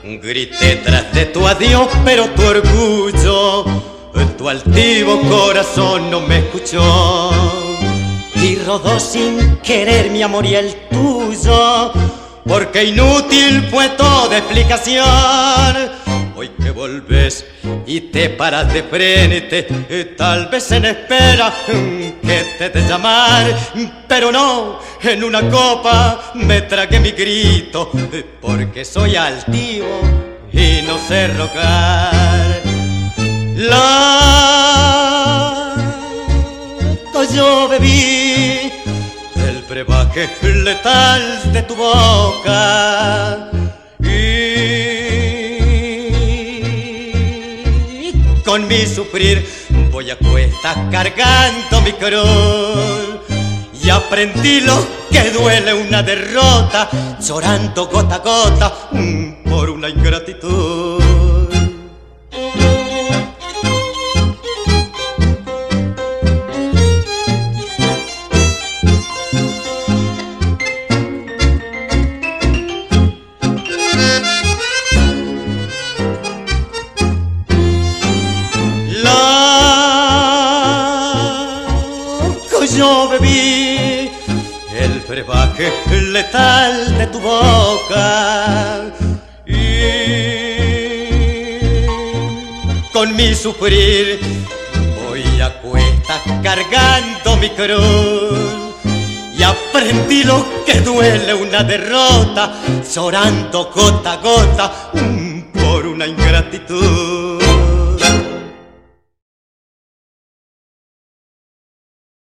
Grité tras de tu adiós, pero tu orgullo, tu altivo corazón no me escuchó. Y rodó sin querer mi amor y el tuyo, porque inútil fue toda explicación. Hoy que volves y te paras de frente, tal vez en espera que te de llamar, pero no, en una copa me tragué mi grito, porque soy altivo y no sé rogar. Yo bebí el brebaje letal de tu boca y con mi sufrir voy a cuestas cargando mi cruz. Y aprendí lo que duele una derrota, llorando gota a gota por una ingratitud. Yo bebí el brebaje letal de tu boca y con mi sufrir voy a cuestas cargando mi cruz. Y aprendí lo que duele una derrota, llorando gota a gota por una ingratitud.